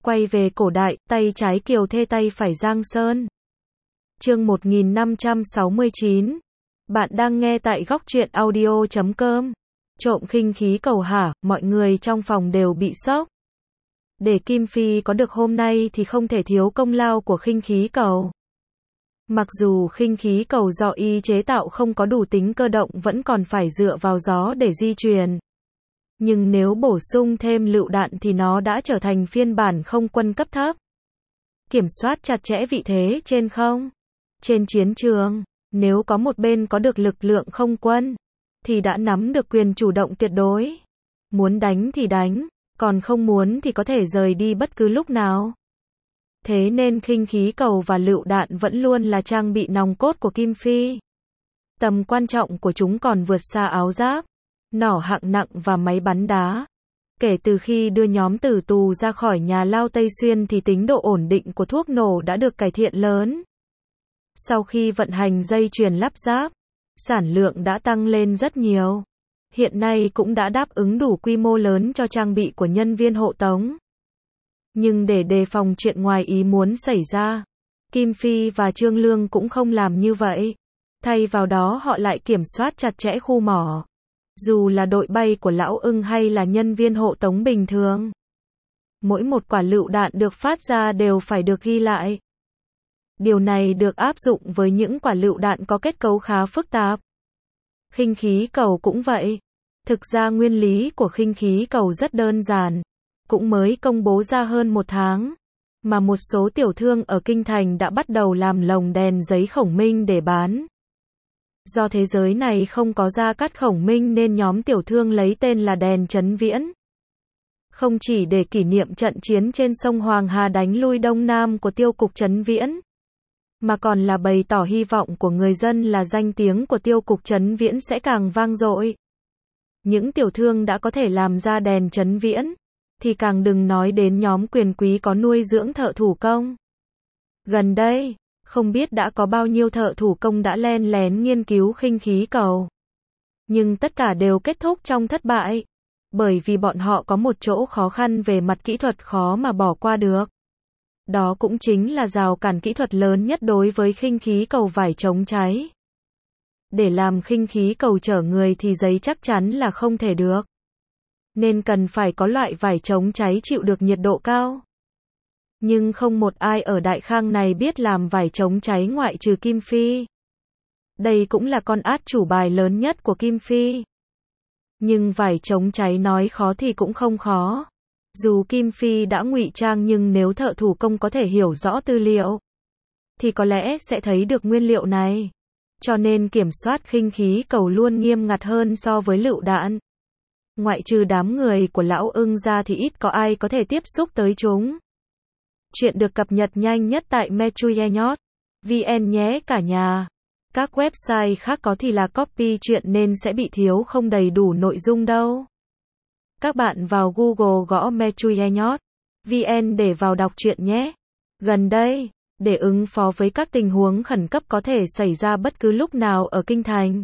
Quay về cổ đại, tay trái Kiều Thê tay phải Giang Sơn. Chương 1569. Bạn đang nghe tại góc truyện audio.com. Trộm khinh khí cầu hả? Mọi người trong phòng đều bị sốc. Để Kim Phi có được hôm nay thì không thể thiếu công lao của khinh khí cầu. Mặc dù khinh khí cầu do y chế tạo không có đủ tính cơ động vẫn còn phải dựa vào gió để di chuyển. Nhưng nếu bổ sung thêm lựu đạn thì nó đã trở thành phiên bản không quân cấp thấp. Kiểm soát chặt chẽ vị thế trên không. Trên chiến trường, nếu có một bên có được lực lượng không quân, thì đã nắm được quyền chủ động tuyệt đối. Muốn đánh thì đánh, còn không muốn thì có thể rời đi bất cứ lúc nào. Thế nên khinh khí cầu và lựu đạn vẫn luôn là trang bị nòng cốt của Kim Phi. Tầm quan trọng của chúng còn vượt xa áo giáp, nỏ hạng nặng và máy bắn đá. Kể từ khi đưa nhóm tử tù ra khỏi nhà lao Tây Xuyên thì tính độ ổn định của thuốc nổ đã được cải thiện lớn. Sau khi vận hành dây chuyền lắp ráp, sản lượng đã tăng lên rất nhiều. Hiện nay cũng đã đáp ứng đủ quy mô lớn cho trang bị của nhân viên hộ tống. Nhưng để đề phòng chuyện ngoài ý muốn xảy ra, Kim Phi và Trương Lương cũng không làm như vậy. Thay vào đó họ lại kiểm soát chặt chẽ khu mỏ. Dù là đội bay của Lão Ưng hay là nhân viên hộ tống bình thường, mỗi một quả lựu đạn được phát ra đều phải được ghi lại. Điều này được áp dụng với những quả lựu đạn có kết cấu khá phức tạp. Khinh khí cầu cũng vậy. Thực ra nguyên lý của khinh khí cầu rất đơn giản, cũng mới công bố ra hơn một tháng, mà một số tiểu thương ở Kinh Thành đã bắt đầu làm lồng đèn giấy khổng minh để bán. Do thế giới này không có gia cắt khổng minh nên nhóm tiểu thương lấy tên là đèn Trấn Viễn. Không chỉ để kỷ niệm trận chiến trên sông Hoàng Hà đánh lui Đông Nam của tiêu cục Trấn Viễn, mà còn là bày tỏ hy vọng của người dân là danh tiếng của tiêu cục Trấn Viễn sẽ càng vang dội. Những tiểu thương đã có thể làm ra đèn Trấn Viễn, thì càng đừng nói đến nhóm quyền quý có nuôi dưỡng thợ thủ công. Gần đây, không biết đã có bao nhiêu thợ thủ công đã len lén nghiên cứu khinh khí cầu. Nhưng tất cả đều kết thúc trong thất bại, bởi vì bọn họ có một chỗ khó khăn về mặt kỹ thuật khó mà bỏ qua được. Đó cũng chính là rào cản kỹ thuật lớn nhất đối với khinh khí cầu vải chống cháy. Để làm khinh khí cầu chở người thì giấy chắc chắn là không thể được. Nên cần phải có loại vải chống cháy chịu được nhiệt độ cao. Nhưng không một ai ở Đại Khang này biết làm vải chống cháy ngoại trừ Kim Phi. Đây cũng là con át chủ bài lớn nhất của Kim Phi. Nhưng vải chống cháy nói khó thì cũng không khó. Dù Kim Phi đã ngụy trang nhưng nếu thợ thủ công có thể hiểu rõ tư liệu, thì có lẽ sẽ thấy được nguyên liệu này. Cho nên kiểm soát khinh khí cầu luôn nghiêm ngặt hơn so với lựu đạn. Ngoại trừ đám người của Lão Ưng ra thì ít có ai có thể tiếp xúc tới chúng. Chuyện được cập nhật nhanh nhất tại metruyeyot.vn nhé cả nhà. Các website khác có thì là copy chuyện nên sẽ bị thiếu không đầy đủ nội dung đâu. Các bạn vào Google gõ metruyeyot.vn để vào đọc truyện nhé. Gần đây, để ứng phó với các tình huống khẩn cấp có thể xảy ra bất cứ lúc nào ở Kinh Thành,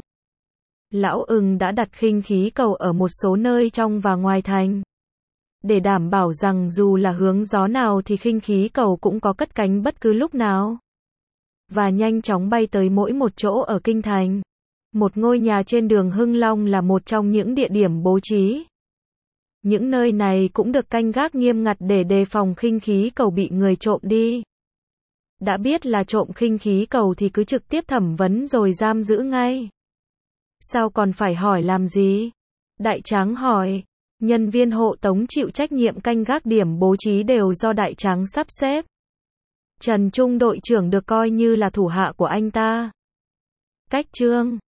Lão Ưng đã đặt khinh khí cầu ở một số nơi trong và ngoài thành. Để đảm bảo rằng dù là hướng gió nào thì khinh khí cầu cũng có cất cánh bất cứ lúc nào. Và nhanh chóng bay tới mỗi một chỗ ở Kinh Thành. Một ngôi nhà trên đường Hưng Long là một trong những địa điểm bố trí. Những nơi này cũng được canh gác nghiêm ngặt để đề phòng khinh khí cầu bị người trộm đi. Đã biết là trộm khinh khí cầu thì cứ trực tiếp thẩm vấn rồi giam giữ ngay. Sao còn phải hỏi làm gì? Đại Tráng hỏi. Nhân viên hộ tống chịu trách nhiệm canh gác điểm bố trí đều do Đại Tráng sắp xếp. Trần Trung đội trưởng được coi như là thủ hạ của anh ta. Cách chương